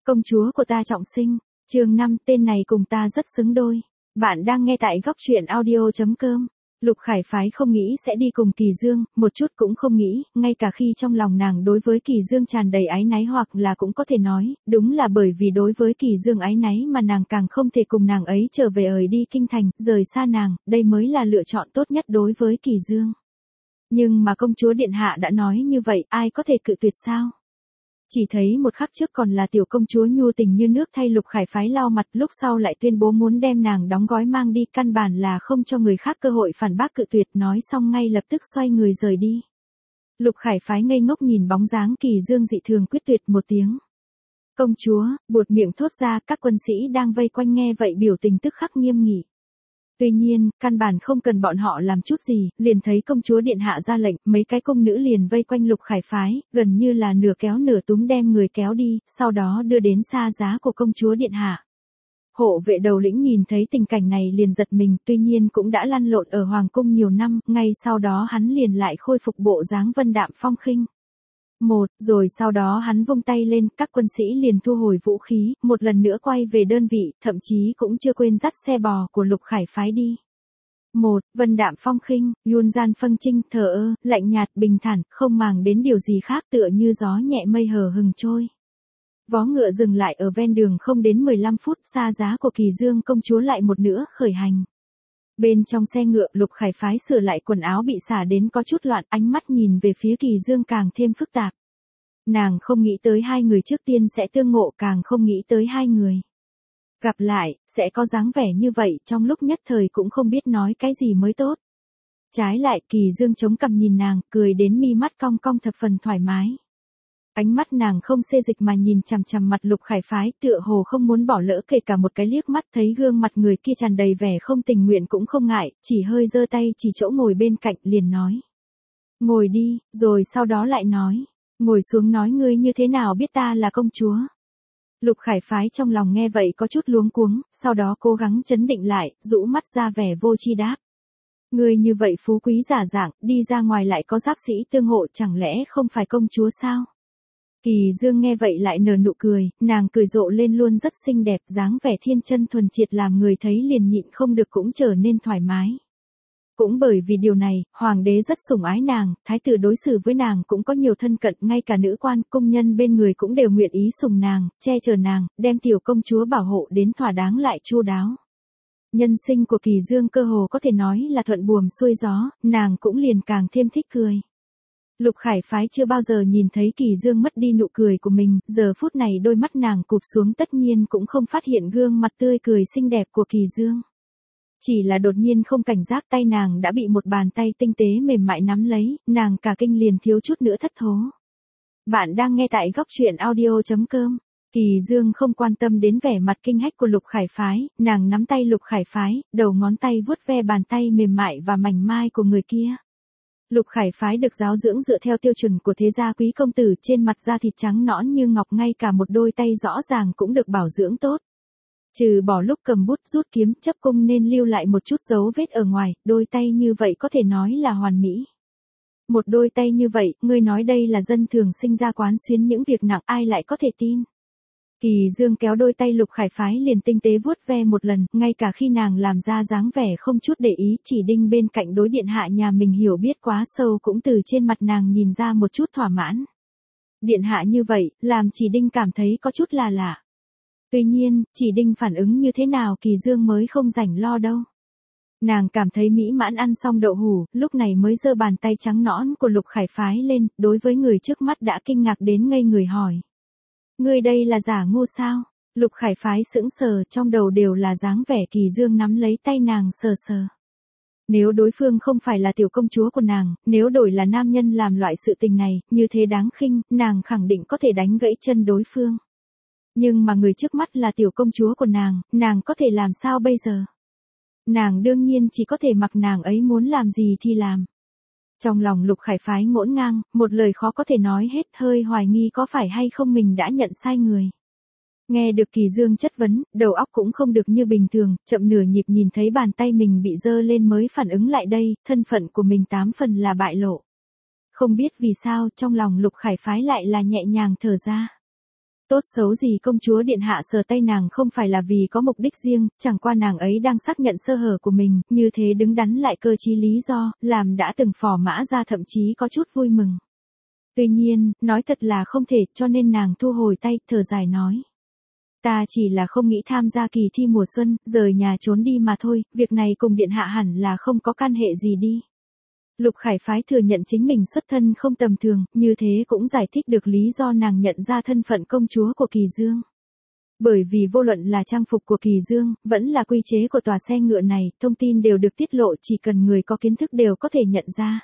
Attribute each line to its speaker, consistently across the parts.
Speaker 1: Công chúa của ta trọng sinh. Chương 5, tên này cùng ta rất xứng đôi. Bạn đang nghe tại góc truyện audio.com. Lục Khải Phái không nghĩ sẽ đi cùng Kỳ Dương, một chút cũng không nghĩ, ngay cả khi trong lòng nàng đối với Kỳ Dương tràn đầy áy náy hoặc là cũng có thể nói, đúng là bởi vì đối với Kỳ Dương áy náy mà nàng càng không thể cùng nàng ấy trở về ở đi kinh thành, rời xa nàng, đây mới là lựa chọn tốt nhất đối với Kỳ Dương. Nhưng mà công chúa điện hạ đã nói như vậy, ai có thể cự tuyệt sao? Chỉ thấy một khắc trước còn là tiểu công chúa nhu tình như nước thay Lục Khải Phái lau mặt, lúc sau lại tuyên bố muốn đem nàng đóng gói mang đi, căn bản là không cho người khác cơ hội phản bác cự tuyệt, nói xong ngay lập tức xoay người rời đi. Lục Khải Phái ngây ngốc nhìn bóng dáng Kỳ Dương dị thường quyết tuyệt một tiếng. Công chúa, buột miệng thốt ra, các quân sĩ đang vây quanh nghe vậy biểu tình tức khắc nghiêm nghị. Tuy nhiên, căn bản không cần bọn họ làm chút gì, liền thấy công chúa điện hạ ra lệnh, mấy cái cung nữ liền vây quanh Lục Khải Phái, gần như là nửa kéo nửa túm đem người kéo đi, sau đó đưa đến xa giá của công chúa điện hạ. Hộ vệ đầu lĩnh nhìn thấy tình cảnh này liền giật mình, tuy nhiên cũng đã lăn lộn ở hoàng cung nhiều năm, ngay sau đó hắn liền lại khôi phục bộ dáng vân đạm phong khinh. Rồi sau đó hắn vung tay lên, các quân sĩ liền thu hồi vũ khí, một lần nữa quay về đơn vị, thậm chí cũng chưa quên dắt xe bò của Lục Khải Phái đi. Vân đạm phong khinh, Yun gian phân trinh, thờ ơ, lạnh nhạt, bình thản, không màng đến điều gì khác, tựa như gió nhẹ mây hờ hừng trôi. Vó ngựa dừng lại ở ven đường không đến 15 phút, xa giá của Kỳ Dương công chúa lại một nữa khởi hành. Bên trong xe ngựa, Lục Khải Phái sửa lại quần áo bị xả đến có chút loạn, ánh mắt nhìn về phía Kỳ Dương càng thêm phức tạp. Nàng không nghĩ tới hai người trước tiên sẽ tương ngộ, càng không nghĩ tới hai người gặp lại, sẽ có dáng vẻ như vậy, trong lúc nhất thời cũng không biết nói cái gì mới tốt. Trái lại, Kỳ Dương chống cằm nhìn nàng, cười đến mi mắt cong cong thập phần thoải mái. Ánh mắt nàng không xê dịch mà nhìn chằm chằm mặt Lục Khải Phái, tựa hồ không muốn bỏ lỡ kể cả một cái liếc mắt, thấy gương mặt người kia tràn đầy vẻ không tình nguyện cũng không ngại, chỉ hơi giơ tay chỉ chỗ ngồi bên cạnh, liền nói. Ngồi đi, rồi sau đó lại nói. Ngồi xuống nói ngươi như thế nào biết ta là công chúa. Lục Khải Phái trong lòng nghe vậy có chút luống cuống, sau đó cố gắng trấn định lại, rũ mắt ra vẻ vô tri đáp. Ngươi như vậy phú quý giả dạng, đi ra ngoài lại có giáp sĩ tương hộ, chẳng lẽ không phải công chúa sao? Kỳ Dương nghe vậy lại nở nụ cười, nàng cười rộ lên luôn rất xinh đẹp, dáng vẻ thiên chân thuần triệt làm người thấy liền nhịn không được cũng trở nên thoải mái. Cũng bởi vì điều này, hoàng đế rất sủng ái nàng, thái tử đối xử với nàng cũng có nhiều thân cận, ngay cả nữ quan, công nhân bên người cũng đều nguyện ý sủng nàng, che chở nàng, đem tiểu công chúa bảo hộ đến thỏa đáng lại chu đáo. Nhân sinh của Kỳ Dương cơ hồ có thể nói là thuận buồm xuôi gió, nàng cũng liền càng thêm thích cười. Lục Khải Phái chưa bao giờ nhìn thấy Kỳ Dương mất đi nụ cười của mình, giờ phút này đôi mắt nàng cụp xuống tất nhiên cũng không phát hiện gương mặt tươi cười xinh đẹp của Kỳ Dương. Chỉ là đột nhiên không cảnh giác tay nàng đã bị một bàn tay tinh tế mềm mại nắm lấy, nàng cả kinh liền thiếu chút nữa thất thố. Bạn đang nghe tại góc truyện audio.com. Kỳ Dương không quan tâm đến vẻ mặt kinh hách của Lục Khải Phái, nàng nắm tay Lục Khải Phái, đầu ngón tay vuốt ve bàn tay mềm mại và mảnh mai của người kia. Lục Khải Phái được giáo dưỡng dựa theo tiêu chuẩn của thế gia quý công tử, trên mặt da thịt trắng nõn như ngọc, ngay cả một đôi tay rõ ràng cũng được bảo dưỡng tốt. Trừ bỏ lúc cầm bút rút kiếm chấp cung nên lưu lại một chút dấu vết ở ngoài, đôi tay như vậy có thể nói là hoàn mỹ. Một đôi tay như vậy, ngươi nói đây là dân thường sinh ra quán xuyến những việc nặng, ai lại có thể tin. Kỳ Dương kéo đôi tay Lục Khải Phái liền tinh tế vuốt ve một lần, ngay cả khi nàng làm ra dáng vẻ không chút để ý, chỉ đinh bên cạnh đối điện hạ nhà mình hiểu biết quá sâu cũng từ trên mặt nàng nhìn ra một chút thỏa mãn. Điện hạ như vậy, làm chỉ đinh cảm thấy có chút là lạ. Tuy nhiên, chỉ đinh phản ứng như thế nào Kỳ Dương mới không rảnh lo đâu. Nàng cảm thấy mỹ mãn ăn xong đậu hủ, lúc này mới giơ bàn tay trắng nõn của Lục Khải Phái lên, đối với người trước mắt đã kinh ngạc đến ngây người hỏi. Ngươi đây là giả ngu sao? Lục Khải Phái sững sờ, trong đầu đều là dáng vẻ Kỳ Dương nắm lấy tay nàng sờ sờ. Nếu đối phương không phải là tiểu công chúa của nàng, nếu đổi là nam nhân làm loại sự tình này, như thế đáng khinh, nàng khẳng định có thể đánh gãy chân đối phương. Nhưng mà người trước mắt là tiểu công chúa của nàng có thể làm sao bây giờ? Nàng đương nhiên chỉ có thể mặc nàng ấy muốn làm gì thì làm. Trong lòng Lục Khải Phái ngổn ngang, một lời khó có thể nói hết, hơi hoài nghi có phải hay không mình đã nhận sai người. Nghe được Kỳ Dương chất vấn, đầu óc cũng không được như bình thường, chậm nửa nhịp nhìn thấy bàn tay mình bị giơ lên mới phản ứng lại đây, thân phận của mình 8 phần là bại lộ. Không biết vì sao, trong lòng Lục Khải Phái lại là nhẹ nhàng thở ra. Tốt xấu gì công chúa điện hạ sờ tay nàng không phải là vì có mục đích riêng, chẳng qua nàng ấy đang xác nhận sơ hở của mình, như thế đứng đắn lại cơ chí lý do, làm đã từng phò mã ra thậm chí có chút vui mừng. Tuy nhiên, nói thật là không thể, cho nên nàng thu hồi tay, thở dài nói. Ta chỉ là không nghĩ tham gia kỳ thi mùa xuân, rời nhà trốn đi mà thôi, việc này cùng điện hạ hẳn là không có can hệ gì đi. Lục Khải Phái thừa nhận chính mình xuất thân không tầm thường, như thế cũng giải thích được lý do nàng nhận ra thân phận công chúa của Kỳ Dương. Bởi vì vô luận là trang phục của Kỳ Dương, vẫn là quy chế của tòa xe ngựa này, thông tin đều được tiết lộ, chỉ cần người có kiến thức đều có thể nhận ra.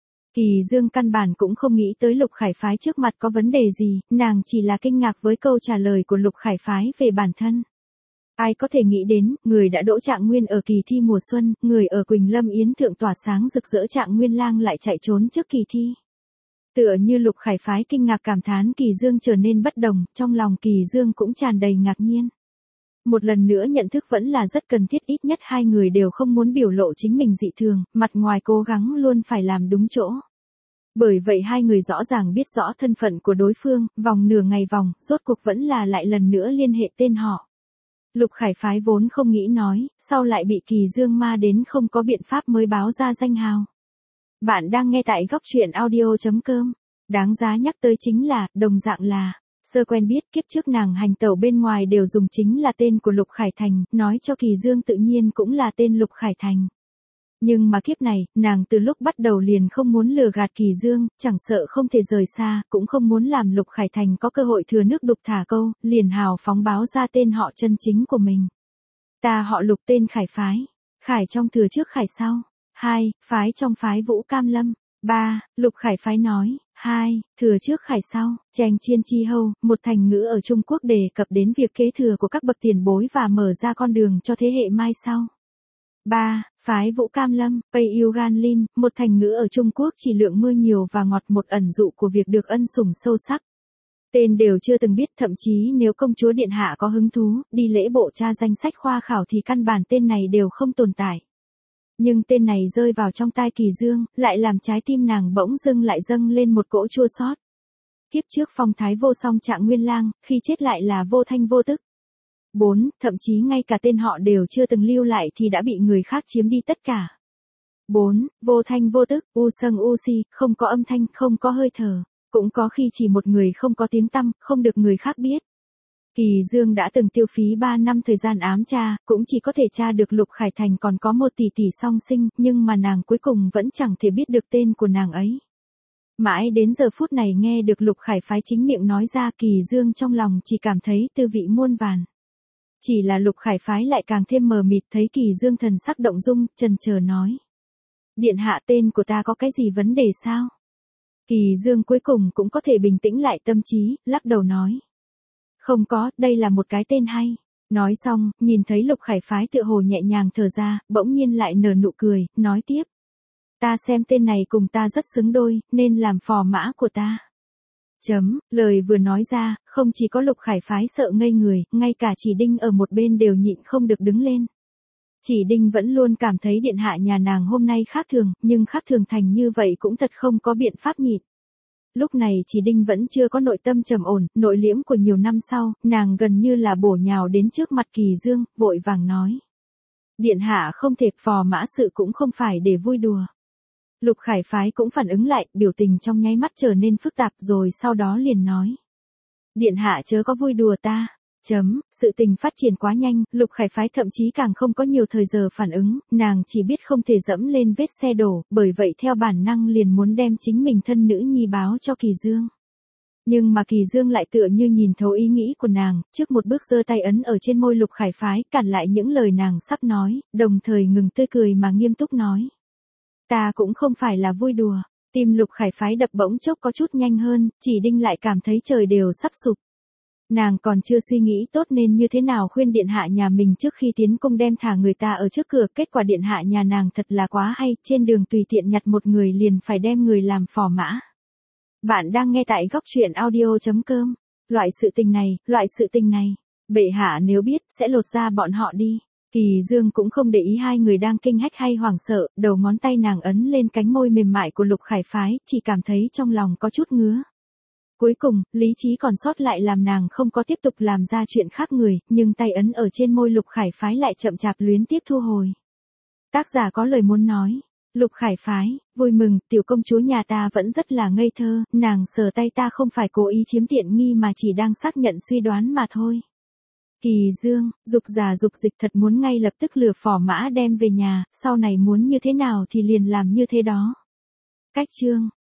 Speaker 1: Kỳ Dương căn bản cũng không nghĩ tới Lục Khải Phái trước mặt có vấn đề gì, nàng chỉ là kinh ngạc với câu trả lời của Lục Khải Phái về bản thân. Ai có thể nghĩ đến, người đã đỗ Trạng Nguyên ở kỳ thi mùa xuân, người ở Quỳnh Lâm Yến Thượng tỏa sáng rực rỡ Trạng Nguyên lang lại chạy trốn trước kỳ thi. Tựa như Lục Khải Phái kinh ngạc cảm thán Kỳ Dương trở nên bất đồng, trong lòng Kỳ Dương cũng tràn đầy ngạc nhiên. Một lần nữa nhận thức vẫn là rất cần thiết, ít nhất hai người đều không muốn biểu lộ chính mình dị thường, mặt ngoài cố gắng luôn phải làm đúng chỗ. Bởi vậy hai người rõ ràng biết rõ thân phận của đối phương, vòng nửa ngày vòng, rốt cuộc vẫn là lại lần nữa liên hệ tên họ. Lục Khải Phái vốn không nghĩ nói, sau lại bị Kỳ Dương ma đến không có biện pháp mới báo ra danh hào. Bạn đang nghe tại góc truyện audio.com. Đáng giá nhắc tới chính là, đồng dạng là, sơ quen biết kiếp trước nàng hành tẩu bên ngoài đều dùng chính là tên của Lục Khải Thành, nói cho Kỳ Dương tự nhiên cũng là tên Lục Khải Thành. Nhưng mà kiếp này, nàng từ lúc bắt đầu liền không muốn lừa gạt Kỳ Dương, chẳng sợ không thể rời xa, cũng không muốn làm Lục Khải Thành có cơ hội thừa nước đục thả câu, liền hào phóng báo ra tên họ chân chính của mình. Ta họ Lục tên Khải Phái. Khải trong thừa trước Khải sau. 2. Phái trong phái Vũ Cam Lâm. 3. Lục Khải Phái nói. 2. Thừa trước Khải sau. Chàng chiên chi hâu, một thành ngữ ở Trung Quốc đề cập đến việc kế thừa của các bậc tiền bối và mở ra con đường cho thế hệ mai sau. 3. Phái Vũ Cam Lâm, Pei Yêu Gan Lin, một thành ngữ ở Trung Quốc chỉ lượng mưa nhiều và ngọt, một ẩn dụ của việc được ân sủng sâu sắc. Tên đều chưa từng biết, thậm chí nếu công chúa điện hạ có hứng thú, đi lễ bộ tra danh sách khoa khảo thì căn bản tên này đều không tồn tại. Nhưng tên này rơi vào trong tai Kỳ Dương, lại làm trái tim nàng bỗng dưng lại dâng lên một cỗ chua xót. Kiếp trước phong thái vô song Trạng Nguyên lang, khi chết lại là vô thanh vô tức. 4. Thậm chí ngay cả tên họ đều chưa từng lưu lại thì đã bị người khác chiếm đi tất cả. 4. Vô thanh vô tức, u sâng u si, không có âm thanh, không có hơi thở. Cũng có khi chỉ một người không có tiếng tăm, không được người khác biết. Kỳ Dương đã từng tiêu phí 3 năm thời gian ám tra, cũng chỉ có thể tra được Lục Khải Thành còn có một tỷ tỷ song sinh, nhưng mà nàng cuối cùng vẫn chẳng thể biết được tên của nàng ấy. Mãi đến giờ phút này nghe được Lục Khải Phái chính miệng nói ra, Kỳ Dương trong lòng chỉ cảm thấy tư vị muôn vàn. Chỉ là Lục Khải Phái lại càng thêm mờ mịt, thấy Kỳ Dương thần sắc động dung, chần chờ nói. Điện hạ, tên của ta có cái gì vấn đề sao? Kỳ Dương cuối cùng cũng có thể bình tĩnh lại tâm trí, lắc đầu nói. Không có, đây là một cái tên hay. Nói xong, nhìn thấy Lục Khải Phái tựa hồ nhẹ nhàng thở ra, bỗng nhiên lại nở nụ cười, nói tiếp. Ta xem tên này cùng ta rất xứng đôi, nên làm phò mã của ta. Lời vừa nói ra, không chỉ có Lục Khải Phái sợ ngây người, ngay cả Chỉ Đinh ở một bên đều nhịn không được đứng lên. Chỉ Đinh vẫn luôn cảm thấy điện hạ nhà nàng hôm nay khác thường, nhưng khác thường thành như vậy cũng thật không có biện pháp nhịn. Lúc này Chỉ Đinh vẫn chưa có nội tâm trầm ổn, nội liễm của nhiều năm sau, nàng gần như là bổ nhào đến trước mặt Kỳ Dương, vội vàng nói. Điện hạ không thể, phò mã sự cũng không phải để vui đùa. Lục Khải Phái cũng phản ứng lại, biểu tình trong nháy mắt trở nên phức tạp rồi sau đó liền nói. Điện hạ chớ có vui đùa ta. Sự tình phát triển quá nhanh, Lục Khải Phái thậm chí càng không có nhiều thời giờ phản ứng, nàng chỉ biết không thể dẫm lên vết xe đổ, bởi vậy theo bản năng liền muốn đem chính mình thân nữ nhi báo cho Kỳ Dương. Nhưng mà Kỳ Dương lại tựa như nhìn thấu ý nghĩ của nàng, trước một bước giơ tay ấn ở trên môi Lục Khải Phái, cản lại những lời nàng sắp nói, đồng thời ngừng tươi cười mà nghiêm túc nói. Ta cũng không phải là vui đùa. Tim Lục Khải Phái đập bỗng chốc có chút nhanh hơn, Chỉ Đinh lại cảm thấy trời đều sắp sụp. Nàng còn chưa suy nghĩ tốt nên như thế nào khuyên điện hạ nhà mình trước khi tiến cung đem thả người ta ở trước cửa, kết quả điện hạ nhà nàng thật là quá hay, trên đường tùy tiện nhặt một người liền phải đem người làm phò mã. Bạn đang nghe tại góc truyện audio.com. Loại sự tình này, bệ hạ nếu biết sẽ lột da bọn họ đi. Kỳ Dương cũng không để ý hai người đang kinh hách hay hoảng sợ, đầu ngón tay nàng ấn lên cánh môi mềm mại của Lục Khải Phái, chỉ cảm thấy trong lòng có chút ngứa. Cuối cùng, lý trí còn sót lại làm nàng không có tiếp tục làm ra chuyện khác người, nhưng tay ấn ở trên môi Lục Khải Phái lại chậm chạp luyến tiếc thu hồi. Tác giả có lời muốn nói. Lục Khải Phái, vui mừng, tiểu công chúa nhà ta vẫn rất là ngây thơ, nàng sờ tay ta không phải cố ý chiếm tiện nghi mà chỉ đang xác nhận suy đoán mà thôi. Kỳ Dương, dục giả dục dịch thật muốn ngay lập tức lừa phò mã đem về nhà, sau này muốn như thế nào thì liền làm như thế đó. Cách chương